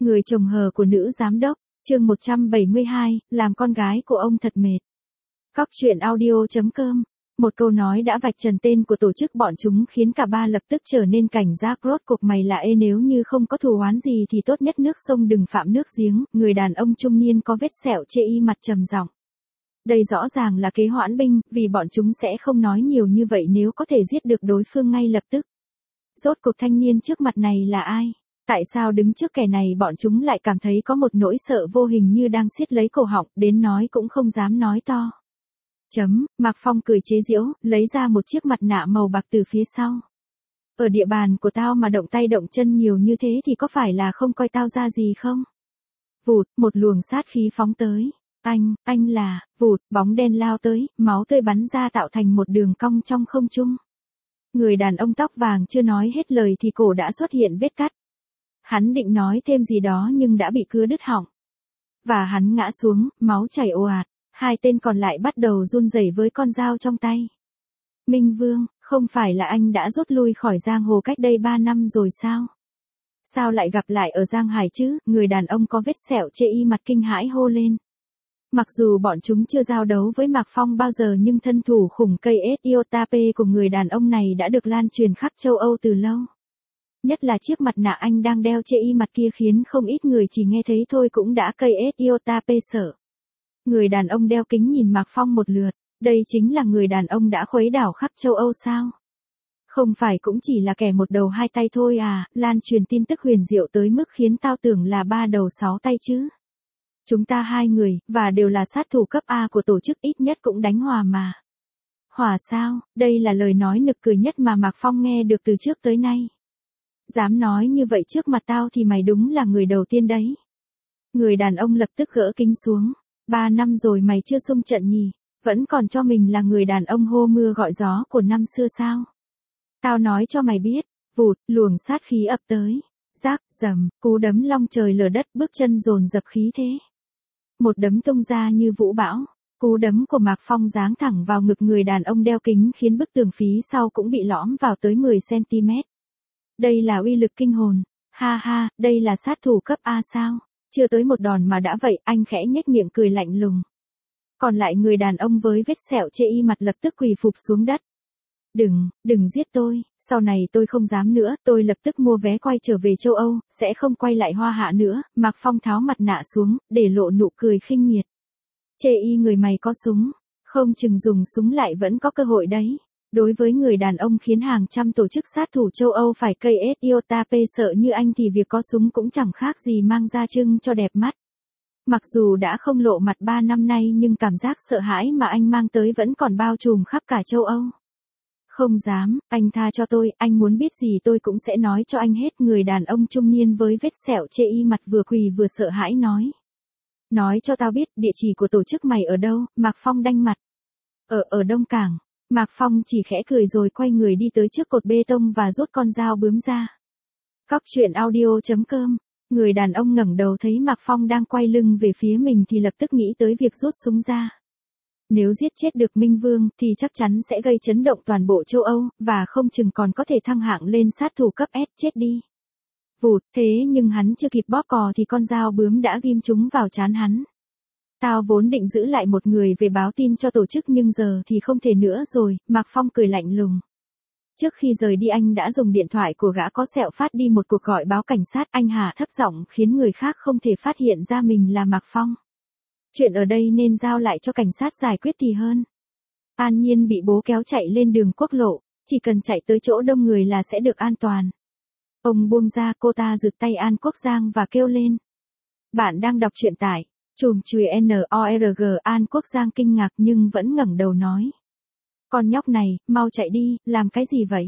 Người chồng hờ của nữ giám đốc, chương 172, làm con gái của ông thật mệt. Cóc truyện audio.com. Một câu nói đã vạch trần tên của tổ chức bọn chúng khiến cả ba lập tức trở nên cảnh giác. Rốt cuộc mày là ê, nếu như không có thù oán gì thì tốt nhất nước sông đừng phạm nước giếng. Người đàn ông trung niên có vết sẹo chê y mặt trầm giọng. Đây rõ ràng là kế hoãn binh, vì bọn chúng sẽ không nói nhiều như vậy nếu có thể giết được đối phương ngay lập tức. Rốt cuộc thanh niên trước mặt này là ai? Tại sao đứng trước kẻ này bọn chúng lại cảm thấy có một nỗi sợ vô hình như đang siết lấy cổ họng, đến nói cũng không dám nói to. Mạc Phong cười chế giễu, lấy ra một chiếc mặt nạ màu bạc từ phía sau. Ở địa bàn của tao mà động tay động chân nhiều như thế thì có phải là không coi tao ra gì không? Vụt, một luồng sát khí phóng tới. Anh là, vụt, bóng đen lao tới, máu tươi bắn ra tạo thành một đường cong trong không trung. Người đàn ông tóc vàng chưa nói hết lời thì cổ đã xuất hiện vết cắt. Hắn định nói thêm gì đó nhưng đã bị cưa đứt họng. Và hắn ngã xuống, máu chảy ồ ạt. Hai tên còn lại bắt đầu run rẩy với con dao trong tay. Minh Vương, không phải là anh đã rút lui khỏi giang hồ cách đây 3 năm rồi sao? Sao lại gặp lại ở Giang Hải chứ? Người đàn ông có vết sẹo chê y mặt kinh hãi hô lên. Mặc dù bọn chúng chưa giao đấu với Mạc Phong bao giờ nhưng thân thủ khủng cây Etiotape của người đàn ông này đã được lan truyền khắp châu Âu từ lâu. Nhất là chiếc mặt nạ anh đang đeo chê y mặt kia khiến không ít người chỉ nghe thấy thôi cũng đã cây Etiotape sợ. Người đàn ông đeo kính nhìn Mạc Phong một lượt, đây chính là người đàn ông đã khuấy đảo khắp châu Âu sao? Không phải cũng chỉ là kẻ một đầu hai tay thôi à, lan truyền tin tức huyền diệu tới mức khiến tao tưởng là 3 đầu 6 tay chứ. Chúng ta 2 người, và đều là sát thủ cấp A của tổ chức, ít nhất cũng đánh hòa mà. Hòa sao? Đây là lời nói nực cười nhất mà Mạc Phong nghe được từ trước tới nay. Dám nói như vậy trước mặt tao thì mày đúng là người đầu tiên đấy. Người đàn ông lập tức gỡ kính xuống. 3 năm rồi mày chưa xung trận nhỉ, vẫn còn cho mình là người đàn ông hô mưa gọi gió của năm xưa sao? Tao nói cho mày biết, vụt, luồng sát khí ập tới. Rác, rầm, cú đấm long trời lở đất, bước chân dồn dập khí thế. Một đấm tung ra như vũ bão. Cú đấm của Mạc Phong giáng thẳng vào ngực người đàn ông đeo kính khiến bức tường phía sau cũng bị lõm vào tới 10cm. Đây là uy lực kinh hồn. Ha ha, đây là sát thủ cấp A sao? Chưa tới một đòn mà đã vậy, anh khẽ nhếch miệng cười lạnh lùng. Còn lại người đàn ông với vết sẹo chê y mặt lập tức quỳ phục xuống đất. Đừng giết tôi, sau này tôi không dám nữa, tôi lập tức mua vé quay trở về châu Âu, sẽ không quay lại Hoa Hạ nữa. Mạc Phong tháo mặt nạ xuống, để lộ nụ cười khinh miệt. Chê y người mày có súng, không chừng dùng súng lại vẫn có cơ hội đấy. Đối với người đàn ông khiến hàng trăm tổ chức sát thủ châu Âu phải cây Etiotape sợ như anh thì việc có súng cũng chẳng khác gì mang ra trưng cho đẹp mắt. Mặc dù đã không lộ mặt 3 năm nay nhưng cảm giác sợ hãi mà anh mang tới vẫn còn bao trùm khắp cả châu Âu. Không dám, anh tha cho tôi, anh muốn biết gì tôi cũng sẽ nói cho anh hết. Người đàn ông trung niên với vết sẹo chê y mặt vừa quỳ vừa sợ hãi nói. Nói cho tao biết địa chỉ của tổ chức mày ở đâu? Mạc Phong đanh mặt. Ở Đông Cảng. Mạc Phong chỉ khẽ cười rồi quay người đi tới trước cột bê tông và rút con dao bướm ra. Cóc truyện audio.com. Người đàn ông ngẩng đầu thấy Mạc Phong đang quay lưng về phía mình thì lập tức nghĩ tới việc rút súng ra. Nếu giết chết được Minh Vương thì chắc chắn sẽ gây chấn động toàn bộ châu Âu, và không chừng còn có thể thăng hạng lên sát thủ cấp S. Chết đi. Vụt, thế nhưng hắn chưa kịp bóp cò thì con dao bướm đã ghim trúng vào trán hắn. Tao vốn định giữ lại một người về báo tin cho tổ chức nhưng giờ thì không thể nữa rồi. Mạc Phong cười lạnh lùng. Trước khi rời đi anh đã dùng điện thoại của gã có sẹo phát đi một cuộc gọi báo cảnh sát. Anh hạ thấp giọng khiến người khác không thể phát hiện ra mình là Mạc Phong. Chuyện ở đây nên giao lại cho cảnh sát giải quyết thì hơn. An Nhiên bị bố kéo chạy lên đường quốc lộ, chỉ cần chạy tới chỗ đông người là sẽ được an toàn. Ông buông ra, cô ta giựt tay An Quốc Giang và kêu lên. Bạn đang đọc truyện tại Chùm Chùi NORG. An Quốc Giang kinh ngạc nhưng vẫn ngẩng đầu nói. Con nhóc này, mau chạy đi, làm cái gì vậy?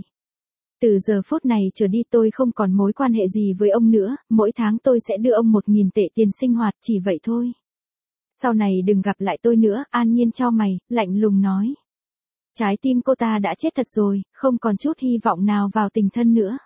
Từ giờ phút này trở đi tôi không còn mối quan hệ gì với ông nữa, mỗi tháng tôi sẽ đưa ông 1.000 tệ tiền sinh hoạt, chỉ vậy thôi. Sau này đừng gặp lại tôi nữa. An Nhiên chau mày, lạnh lùng nói. Trái tim cô ta đã chết thật rồi, không còn chút hy vọng nào vào tình thân nữa.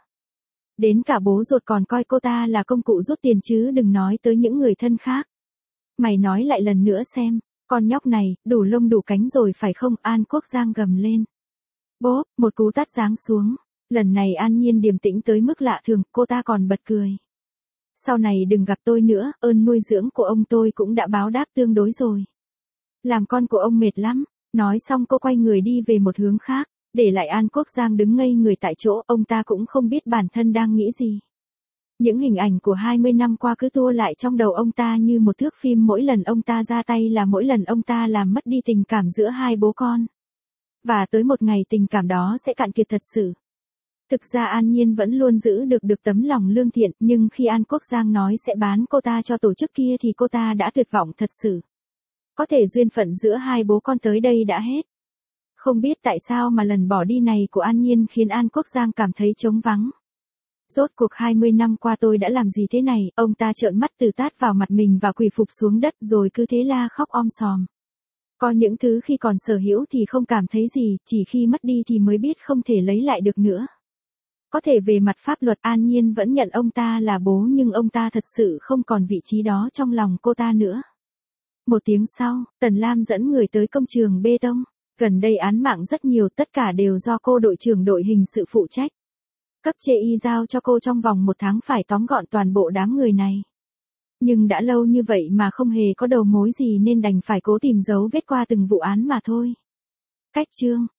Đến cả bố ruột còn coi cô ta là công cụ rút tiền chứ đừng nói tới những người thân khác. Mày nói lại lần nữa xem, con nhóc này, đủ lông đủ cánh rồi phải không? An Quốc Giang gầm lên. Bốp, một cú tát giáng xuống. Lần này An Nhiên điềm tĩnh tới mức lạ thường, cô ta còn bật cười. Sau này đừng gặp tôi nữa, ơn nuôi dưỡng của ông tôi cũng đã báo đáp tương đối rồi. Làm con của ông mệt lắm. Nói xong cô quay người đi về một hướng khác, để lại An Quốc Giang đứng ngây người tại chỗ, ông ta cũng không biết bản thân đang nghĩ gì. Những hình ảnh của 20 năm qua cứ tua lại trong đầu ông ta như một thước phim, mỗi lần ông ta ra tay là mỗi lần ông ta làm mất đi tình cảm giữa hai bố con. Và tới một ngày tình cảm đó sẽ cạn kiệt thật sự. Thực ra An Nhiên vẫn luôn giữ được tấm lòng lương thiện, nhưng khi An Quốc Giang nói sẽ bán cô ta cho tổ chức kia thì cô ta đã tuyệt vọng thật sự. Có thể duyên phận giữa hai bố con tới đây đã hết. Không biết tại sao mà lần bỏ đi này của An Nhiên khiến An Quốc Giang cảm thấy trống vắng. Rốt cuộc 20 năm qua tôi đã làm gì thế này, ông ta trợn mắt từ tát vào mặt mình và quỳ phục xuống đất rồi cứ thế la khóc om sòm. Có những thứ khi còn sở hữu thì không cảm thấy gì, chỉ khi mất đi thì mới biết không thể lấy lại được nữa. Có thể về mặt pháp luật An Nhiên vẫn nhận ông ta là bố, nhưng ông ta thật sự không còn vị trí đó trong lòng cô ta nữa. Một tiếng sau, Tần Lam dẫn người tới công trường bê tông. Gần đây án mạng rất nhiều, tất cả đều do cô đội trưởng đội hình sự phụ trách. Cấp chê y giao cho cô trong vòng 1 tháng phải tóm gọn toàn bộ đám người này. Nhưng đã lâu như vậy mà không hề có đầu mối gì nên đành phải cố tìm dấu vết qua từng vụ án mà thôi. Cách chương